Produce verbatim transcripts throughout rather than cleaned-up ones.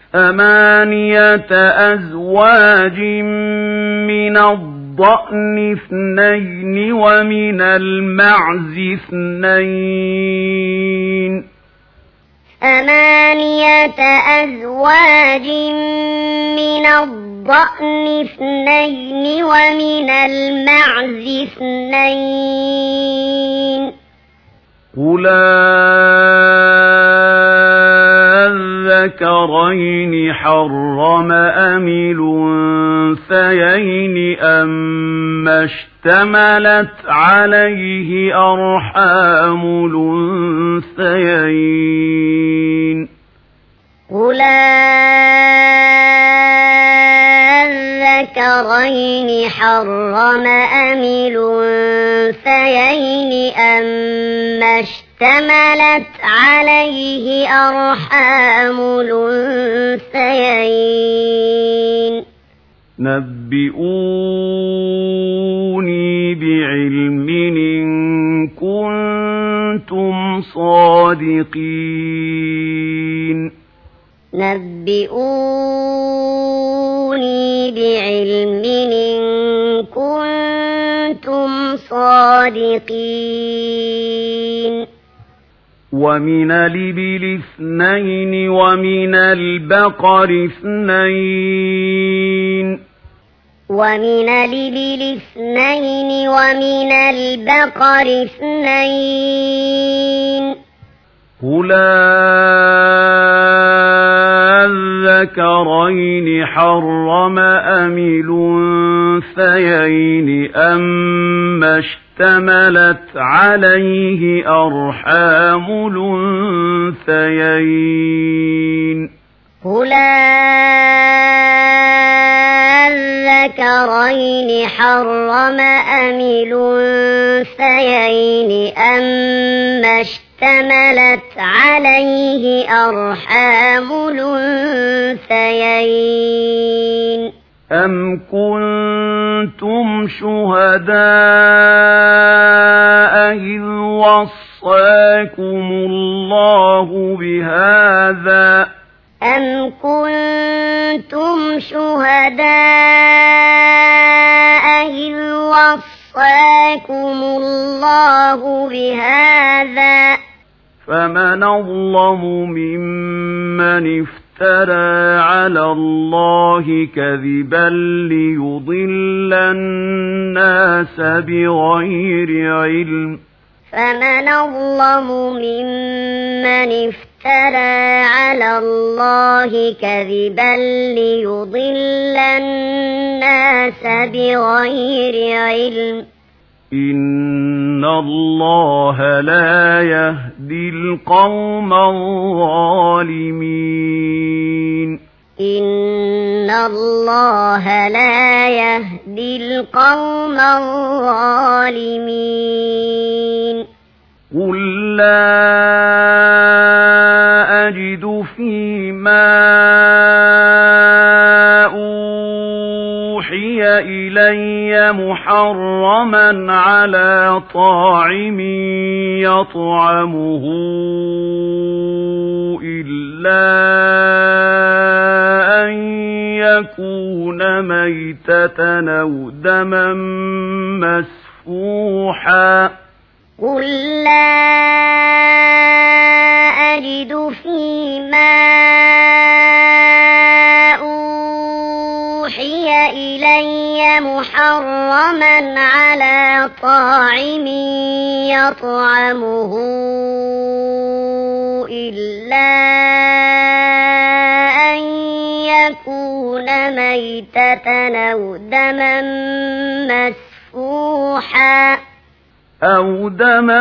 ثمانية أزواج من الضأن اثنين ومن المعز اثنين ثمانية أزواج من الضأن اثنين ومن المعز اثنين قل الذكرين حرم أم الأنثيين أما اشتملت عليه أرحام الأنثيين قل الذكرين حرم أم الأنثيين أما اشتملت عليه أرحام الأنثيين نبئوني بعلم إن كنتم صادقين نبئوني بعلم إن كنتم صادقين ومن الإبل اثنين ومن البقر اثنين ومن الإبل اثنين ومن البقر اثنين قل الذكرين حرم أم الأنثيين أما اشتملت عليه أرحام الأنثيين قل الذكرين حرم أم الأنثيين أما اشتملت عليه أرحام الأنثيين أم كنتم شهداء إذ وصاكم الله بهذا أم كنتم شهداء إذ وصاكم الله بهذا فمن أظلم ممن افترى على الله كذبا ليضل الناس بغير علم فمن أظلم ممن افترى على الله كذبا ليضل الناس بغير علم إن الله لا يهدي القوم الظالمين إن الله لا يهدي القوم الظالمين قل لا أجد فيما أوحي إلي محرما على طاعم يطعمه إلا أن يكون ميتة أو دما مسفوحا قل لا أجد فيما أوحي إلي محرما على طاعم يطعمه إلا أن يكون ميتة أو دما مسفوحا أو دما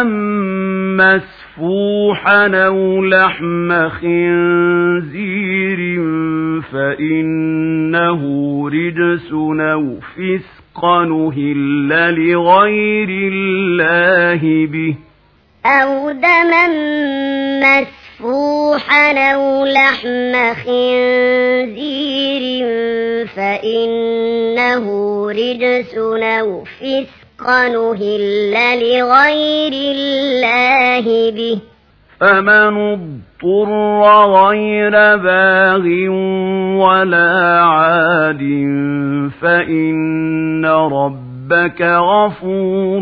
مسفوحا أو لحم خنزير فإنه رجس أو فسقا أهل لغير الله به أو دما مسفوحا أو لحم خنزير فإنه رجس أو فسقا أهل لغير الله به فمن اضطر غير باغ ولا عاد فإن ربك غفور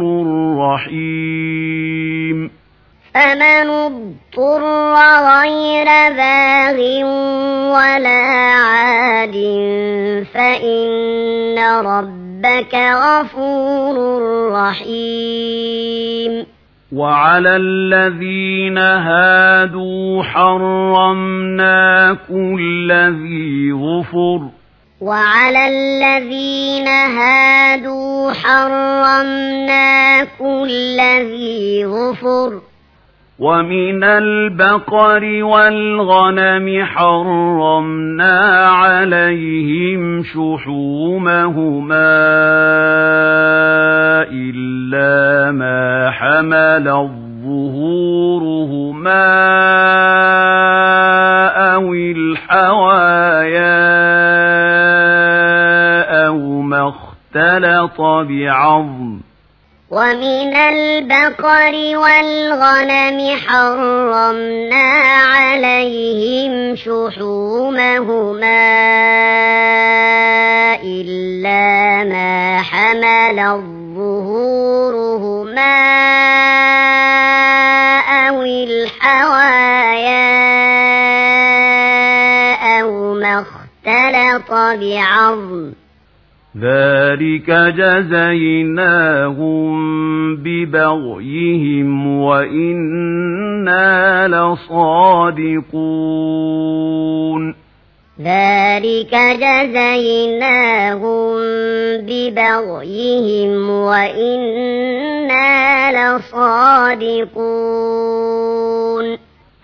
رحيم فمن اضطر غير باغ ولا عاد فإن ربك غفور رحيم وعلى الذين هادوا حرمنا كل ذي ظفر وعلى الذين هادوا حرمنا كل ذي ظفر ومن البقر والغنم حرمنا عليهم شحومهما إلا ما حملت ظهورهما أو الحوايا أو ما اختلط بعظم ومن البقر والغنم حرمنا عليهم شحومهما إلا ما حملت ظهورهما أو الحوايا أو ما اختلط بعظم ذلك جزيناهم ببغيهم وإنا لصادقون ذلك جزيناهم ببغيهم وإنا لصادقون